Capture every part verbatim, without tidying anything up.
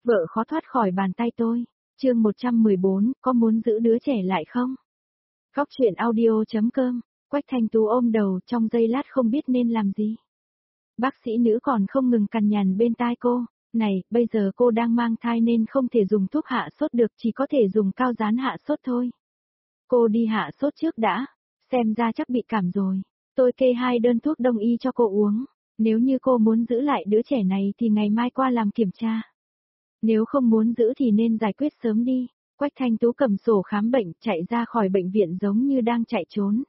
Vợ khó thoát khỏi bàn tay tôi. Chương một trăm mười bốn, có muốn giữ đứa trẻ lại không? Góc truyện audio chấm com. Quách Thanh Tú ôm đầu, trong giây lát không biết nên làm gì. Bác sĩ nữ còn không ngừng cằn nhằn bên tai cô, này, bây giờ cô đang mang thai nên không thể dùng thuốc hạ sốt được, chỉ có thể dùng cao dán hạ sốt thôi. Cô đi hạ sốt trước đã, xem ra chắc bị cảm rồi. Tôi kê hai đơn thuốc đông y cho cô uống, nếu như cô muốn giữ lại đứa trẻ này thì ngày mai qua làm kiểm tra. Nếu không muốn giữ thì nên giải quyết sớm đi. Quách Thanh Tú cầm sổ khám bệnh, chạy ra khỏi bệnh viện giống như đang chạy trốn.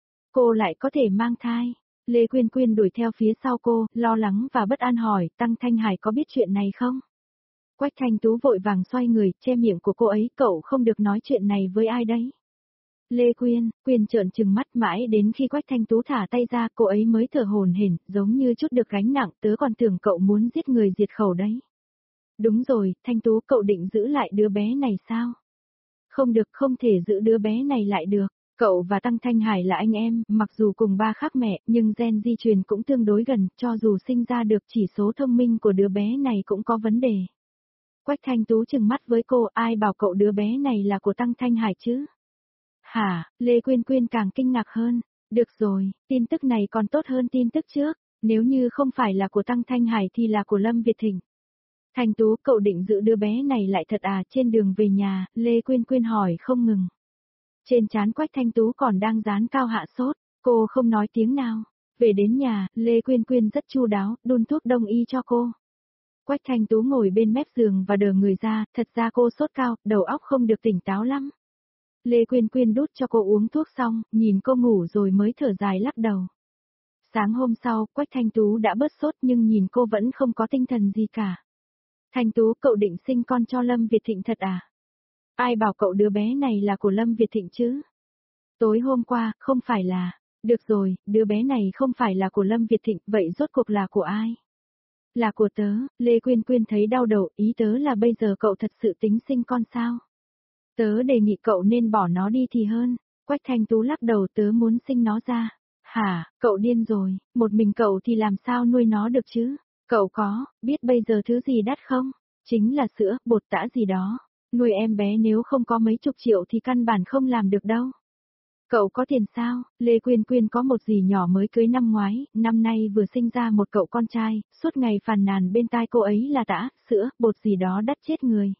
Cô lại có thể mang thai. Lê Quyên Quyên đuổi theo phía sau cô, lo lắng và bất an hỏi, Tăng Thanh Hải có biết chuyện này không? Quách Thanh Tú vội vàng xoay người, che miệng của cô ấy, cậu không được nói chuyện này với ai đấy. Lê Quyên, Quyên trợn trừng mắt mãi đến khi Quách Thanh Tú thả tay ra, cô ấy mới thở hổn hển, giống như chút được gánh nặng, tớ còn tưởng cậu muốn giết người diệt khẩu đấy. Đúng rồi, Thanh Tú, cậu định giữ lại đứa bé này sao? Không được, không thể giữ đứa bé này lại được. Cậu và Tăng Thanh Hải là anh em, mặc dù cùng ba khác mẹ, nhưng gen di truyền cũng tương đối gần, cho dù sinh ra được chỉ số thông minh của đứa bé này cũng có vấn đề. Quách Thanh Tú trừng mắt với cô, ai bảo cậu đứa bé này là của Tăng Thanh Hải chứ? Hả, Lê Quyên Quyên càng kinh ngạc hơn. Được rồi, tin tức này còn tốt hơn tin tức trước, nếu như không phải là của Tăng Thanh Hải thì là của Lâm Việt Thịnh. Thanh Tú, cậu định giữ đứa bé này lại thật à? Trên đường về nhà, Lê Quyên Quyên hỏi không ngừng. Trên trán Quách Thanh Tú còn đang dán cao hạ sốt, cô không nói tiếng nào. Về đến nhà, Lê Quyên Quyên rất chu đáo, đun thuốc đông y cho cô. Quách Thanh Tú ngồi bên mép giường và đờ người ra, thật ra cô sốt cao, đầu óc không được tỉnh táo lắm. Lê Quyên Quyên đút cho cô uống thuốc xong, nhìn cô ngủ rồi mới thở dài lắc đầu. Sáng hôm sau, Quách Thanh Tú đã bớt sốt nhưng nhìn cô vẫn không có tinh thần gì cả. Thanh Tú, cậu định sinh con cho Lâm Việt Thịnh thật à? Ai bảo cậu đứa bé này là của Lâm Việt Thịnh chứ? Tối hôm qua, không phải là... Được rồi, đứa bé này không phải là của Lâm Việt Thịnh, vậy rốt cuộc là của ai? Là của tớ. Lê Quyên Quyên thấy đau đầu, ý tớ là bây giờ cậu thật sự tính sinh con sao? Tớ đề nghị cậu nên bỏ nó đi thì hơn. Quách Thanh Tú lắc đầu, tớ muốn sinh nó ra. Hả, cậu điên rồi, một mình cậu thì làm sao nuôi nó được chứ? Cậu có, biết bây giờ thứ gì đắt không? Chính là sữa, bột tã gì đó. Nuôi em bé nếu không có mấy chục triệu thì căn bản không làm được đâu. Cậu có tiền sao? Lê Quyên Quyên có một dì nhỏ mới cưới năm ngoái, năm nay vừa sinh ra một cậu con trai, suốt ngày phàn nàn bên tai cô ấy là tã, sữa, bột gì đó đắt chết người.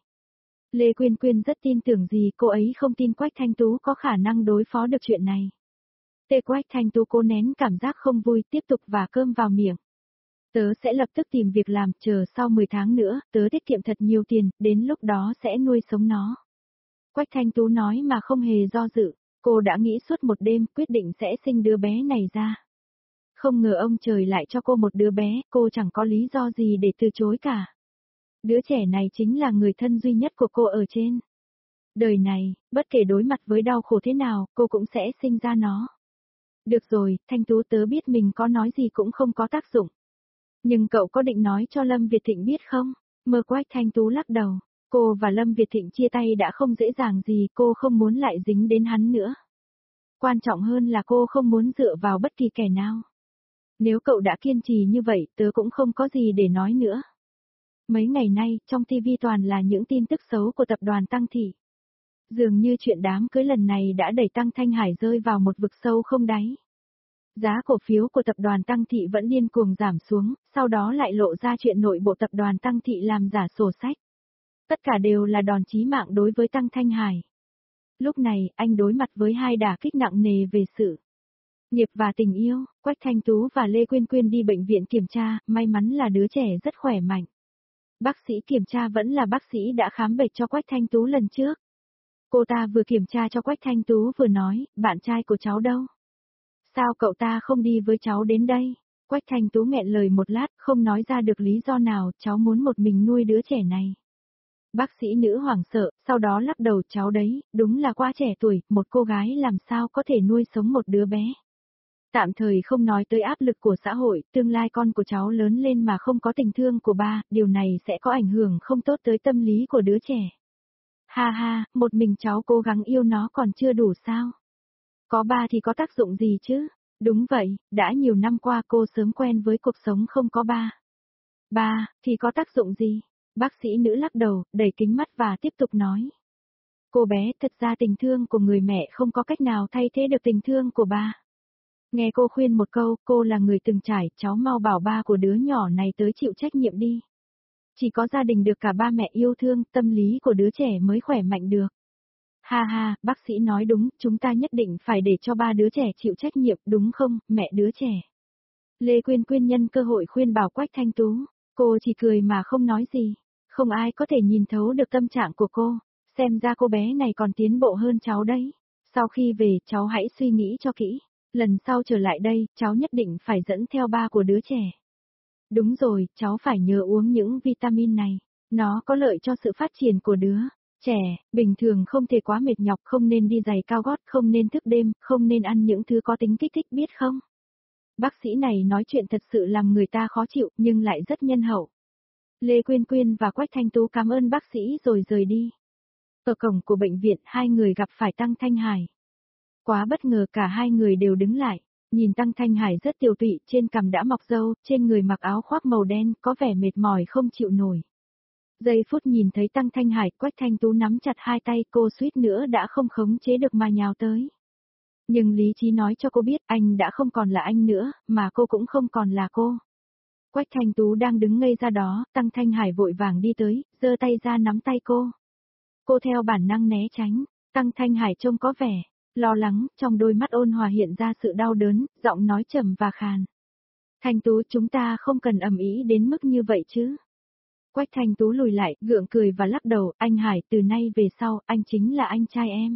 Lê Quyên Quyên rất tin tưởng gì, cô ấy không tin Quách Thanh Tú có khả năng đối phó được chuyện này. Tê Quách Thanh Tú cố nén cảm giác không vui, tiếp tục vả cơm vào miệng. Tớ sẽ lập tức tìm việc làm, chờ sau mười tháng nữa, tớ tiết kiệm thật nhiều tiền, đến lúc đó sẽ nuôi sống nó. Quách Thanh Tú nói mà không hề do dự, cô đã nghĩ suốt một đêm, quyết định sẽ sinh đứa bé này ra. Không ngờ ông trời lại cho cô một đứa bé, cô chẳng có lý do gì để từ chối cả. Đứa trẻ này chính là người thân duy nhất của cô ở trên đời này, bất kể đối mặt với đau khổ thế nào, cô cũng sẽ sinh ra nó. Được rồi, Thanh Tú, tớ biết mình có nói gì cũng không có tác dụng. Nhưng cậu có định nói cho Lâm Việt Thịnh biết không? Mơ Quách Thanh Tú lắc đầu. Cô và Lâm Việt Thịnh chia tay đã không dễ dàng gì, cô không muốn lại dính đến hắn nữa. Quan trọng hơn là cô không muốn dựa vào bất kỳ kẻ nào. Nếu cậu đã kiên trì như vậy, tớ cũng không có gì để nói nữa. Mấy ngày nay, trong ti vi toàn là những tin tức xấu của tập đoàn Tăng Thị. Dường như chuyện đám cưới lần này đã đẩy Tăng Thanh Hải rơi vào một vực sâu không đáy. Giá cổ phiếu của tập đoàn Tăng Thị vẫn điên cuồng giảm xuống, sau đó lại lộ ra chuyện nội bộ tập đoàn Tăng Thị làm giả sổ sách. Tất cả đều là đòn chí mạng đối với Tăng Thanh Hải. Lúc này, anh đối mặt với hai đả kích nặng nề về sự nghiệp và tình yêu. Quách Thanh Tú và Lê Quyên Quyên đi bệnh viện kiểm tra, may mắn là đứa trẻ rất khỏe mạnh. Bác sĩ kiểm tra vẫn là bác sĩ đã khám bệnh cho Quách Thanh Tú lần trước. Cô ta vừa kiểm tra cho Quách Thanh Tú vừa nói, bạn trai của cháu đâu? Sao cậu ta không đi với cháu đến đây? Quách Thanh Tú nghẹn lời một lát, không nói ra được lý do nào, cháu muốn một mình nuôi đứa trẻ này. Bác sĩ nữ hoảng sợ, sau đó lắc đầu, cháu đấy, đúng là quá trẻ tuổi, một cô gái làm sao có thể nuôi sống một đứa bé. Tạm thời không nói tới áp lực của xã hội, tương lai con của cháu lớn lên mà không có tình thương của ba, điều này sẽ có ảnh hưởng không tốt tới tâm lý của đứa trẻ. Ha ha, một mình cháu cố gắng yêu nó còn chưa đủ sao? Có ba thì có tác dụng gì chứ? Đúng vậy, đã nhiều năm qua cô sớm quen với cuộc sống không có ba. Ba, thì có tác dụng gì? Bác sĩ nữ lắc đầu, đẩy kính mắt và tiếp tục nói. Cô bé, thật ra tình thương của người mẹ không có cách nào thay thế được tình thương của ba. Nghe cô khuyên một câu, cô là người từng trải, cháu mau bảo ba của đứa nhỏ này tới chịu trách nhiệm đi. Chỉ có gia đình được cả ba mẹ yêu thương, tâm lý của đứa trẻ mới khỏe mạnh được. Ha ha, bác sĩ nói đúng, chúng ta nhất định phải để cho ba đứa trẻ chịu trách nhiệm, đúng không, mẹ đứa trẻ. Lê Quyên Quyên nhân cơ hội khuyên bảo Quách Thanh Tú, cô chỉ cười mà không nói gì. Không ai có thể nhìn thấu được tâm trạng của cô, xem ra cô bé này còn tiến bộ hơn cháu đấy. Sau khi về, cháu hãy suy nghĩ cho kỹ. Lần sau trở lại đây, cháu nhất định phải dẫn theo ba của đứa trẻ. Đúng rồi, cháu phải nhớ uống những vitamin này. Nó có lợi cho sự phát triển của đứa trẻ, bình thường không thể quá mệt nhọc, không nên đi giày cao gót, không nên thức đêm, không nên ăn những thứ có tính kích thích, biết không? Bác sĩ này nói chuyện thật sự làm người ta khó chịu, nhưng lại rất nhân hậu. Lê Quyên Quyên và Quách Thanh Tú cảm ơn bác sĩ rồi rời đi. Ở cổng của bệnh viện, hai người gặp phải Tăng Thanh Hải. Quá bất ngờ, cả hai người đều đứng lại, nhìn Tăng Thanh Hải rất tiều tụy, trên cằm đã mọc râu, trên người mặc áo khoác màu đen, có vẻ mệt mỏi không chịu nổi. Giây phút nhìn thấy Tăng Thanh Hải, Quách Thanh Tú nắm chặt hai tay, cô suýt nữa đã không khống chế được mà nhào tới. Nhưng lý trí nói cho cô biết anh đã không còn là anh nữa, mà cô cũng không còn là cô. Quách Thanh Tú đang đứng ngây ra đó, Tăng Thanh Hải vội vàng đi tới, giơ tay ra nắm tay cô. Cô theo bản năng né tránh, Tăng Thanh Hải trông có vẻ lo lắng, trong đôi mắt ôn hòa hiện ra sự đau đớn, giọng nói trầm và khàn. Thanh Tú, chúng ta không cần ầm ĩ đến mức như vậy chứ. Quách Thanh Tú lùi lại, gượng cười và lắc đầu, anh Hải, từ nay về sau, anh chính là anh trai em.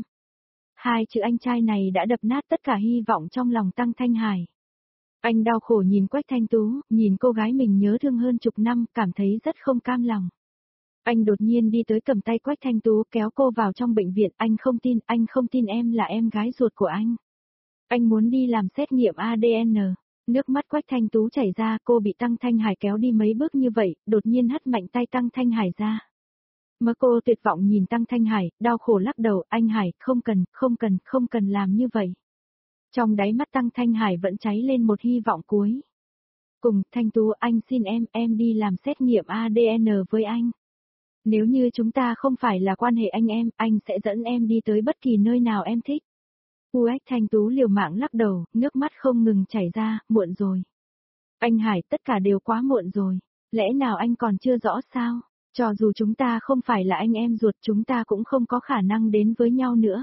Hai chữ anh trai này đã đập nát tất cả hy vọng trong lòng Tăng Thanh Hải. Anh đau khổ nhìn Quách Thanh Tú, nhìn cô gái mình nhớ thương hơn chục năm, cảm thấy rất không cam lòng. Anh đột nhiên đi tới cầm tay Quách Thanh Tú kéo cô vào trong bệnh viện, anh không tin, anh không tin em là em gái ruột của anh. Anh muốn đi làm xét nghiệm a đê en. Nước mắt Quách Thanh Tú chảy ra, cô bị Tăng Thanh Hải kéo đi mấy bước như vậy, đột nhiên hất mạnh tay Tăng Thanh Hải ra. Mơ cô tuyệt vọng nhìn Tăng Thanh Hải, đau khổ lắc đầu, anh Hải, không cần, không cần, không cần làm như vậy. Trong đáy mắt Tăng Thanh Hải vẫn cháy lên một hy vọng cuối. Cùng, Thanh Tú, anh xin em, em đi làm xét nghiệm a đê en với anh. Nếu như chúng ta không phải là quan hệ anh em, anh sẽ dẫn em đi tới bất kỳ nơi nào em thích. Quách Thanh Tú liều mạng lắc đầu, nước mắt không ngừng chảy ra, muộn rồi. Anh Hải, tất cả đều quá muộn rồi. Lẽ nào anh còn chưa rõ sao? Cho dù chúng ta không phải là anh em ruột, chúng ta cũng không có khả năng đến với nhau nữa.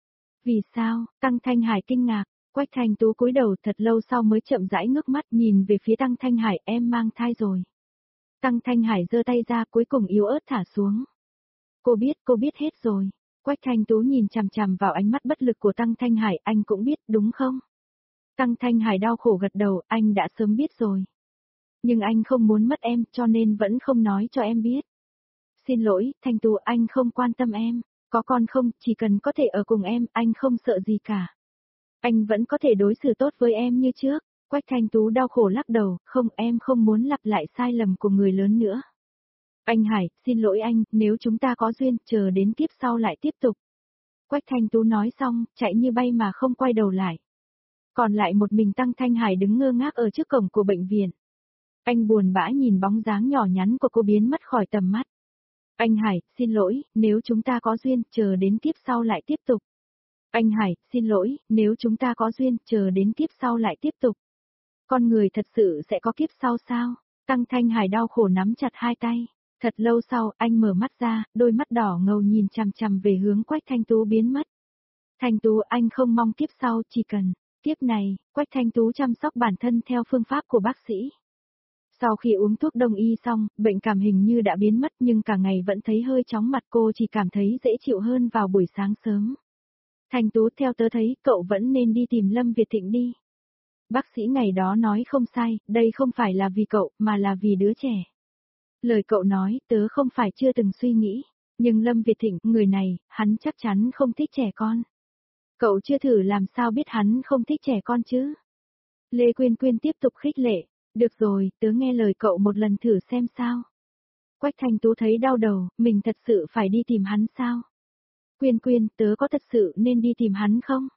Vì sao? Tăng Thanh Hải kinh ngạc. Quách Thanh Tú cúi đầu thật lâu sau mới chậm rãi ngước mắt nhìn về phía Tăng Thanh Hải, em mang thai rồi. Tăng Thanh Hải giơ tay ra, cuối cùng yếu ớt thả xuống. Cô biết, cô biết hết rồi. Quách Thanh Tú nhìn chằm chằm vào ánh mắt bất lực của Tăng Thanh Hải, anh cũng biết, đúng không? Tăng Thanh Hải đau khổ gật đầu, anh đã sớm biết rồi. Nhưng anh không muốn mất em, cho nên vẫn không nói cho em biết. Xin lỗi, Thanh Tú, anh không quan tâm em. Có con không, chỉ cần có thể ở cùng em, anh không sợ gì cả. Anh vẫn có thể đối xử tốt với em như trước. Quách Thanh Tú đau khổ lắc đầu, không, em không muốn lặp lại sai lầm của người lớn nữa. Anh Hải, xin lỗi anh, nếu chúng ta có duyên, chờ đến kiếp sau lại tiếp tục. Quách Thanh Tú nói xong, chạy như bay mà không quay đầu lại. Còn lại một mình Tăng Thanh Hải đứng ngơ ngác ở trước cổng của bệnh viện. Anh buồn bã nhìn bóng dáng nhỏ nhắn của cô biến mất khỏi tầm mắt. Anh Hải, xin lỗi, nếu chúng ta có duyên, chờ đến kiếp sau lại tiếp tục. Anh Hải, xin lỗi, nếu chúng ta có duyên, chờ đến kiếp sau lại tiếp tục. Con người thật sự sẽ có kiếp sau sao? Tăng Thanh Hải đau khổ nắm chặt hai tay. Thật lâu sau, anh mở mắt ra, đôi mắt đỏ ngầu nhìn chằm chằm về hướng Quách Thanh Tú biến mất. Thanh Tú, anh không mong kiếp sau, chỉ cần kiếp này, Quách Thanh Tú chăm sóc bản thân theo phương pháp của bác sĩ. Sau khi uống thuốc đông y xong, bệnh cảm hình như đã biến mất nhưng cả ngày vẫn thấy hơi chóng mặt, cô chỉ cảm thấy dễ chịu hơn vào buổi sáng sớm. Thanh Tú, theo tớ thấy, cậu vẫn nên đi tìm Lâm Việt Thịnh đi. Bác sĩ ngày đó nói không sai, đây không phải là vì cậu, mà là vì đứa trẻ. Lời cậu nói, tớ không phải chưa từng suy nghĩ, nhưng Lâm Việt Thịnh, người này, hắn chắc chắn không thích trẻ con. Cậu chưa thử làm sao biết hắn không thích trẻ con chứ? Lê Quyên Quyên tiếp tục khích lệ, được rồi, tớ nghe lời cậu một lần thử xem sao. Quách Thanh Tú thấy đau đầu, mình thật sự phải đi tìm hắn sao? Quyên Quyên, tớ có thật sự nên đi tìm hắn không?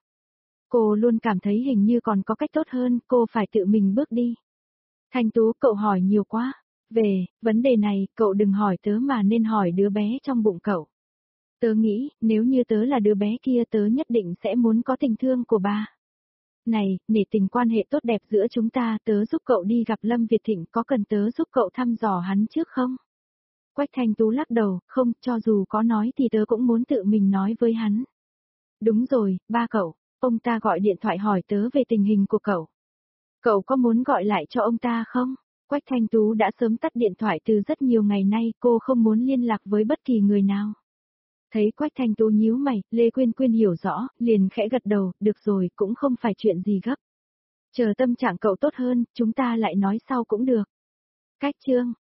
Cô luôn cảm thấy hình như còn có cách tốt hơn, cô phải tự mình bước đi. Thanh Tú, cậu hỏi nhiều quá. Về, vấn đề này, cậu đừng hỏi tớ mà nên hỏi đứa bé trong bụng cậu. Tớ nghĩ, nếu như tớ là đứa bé kia tớ nhất định sẽ muốn có tình thương của ba. Này, nể tình quan hệ tốt đẹp giữa chúng ta, tớ giúp cậu đi gặp Lâm Việt Thịnh, có cần tớ giúp cậu thăm dò hắn trước không? Quách Thanh Tú lắc đầu, không, cho dù có nói thì tớ cũng muốn tự mình nói với hắn. Đúng rồi, ba cậu, ông ta gọi điện thoại hỏi tớ về tình hình của cậu. Cậu có muốn gọi lại cho ông ta không? Quách Thanh Tú đã sớm tắt điện thoại từ rất nhiều ngày nay, cô không muốn liên lạc với bất kỳ người nào. Thấy Quách Thanh Tú nhíu mày, Lê Quyên Quyên hiểu rõ, liền khẽ gật đầu, được rồi, cũng không phải chuyện gì gấp. Chờ tâm trạng cậu tốt hơn, chúng ta lại nói sau cũng được. Cách chương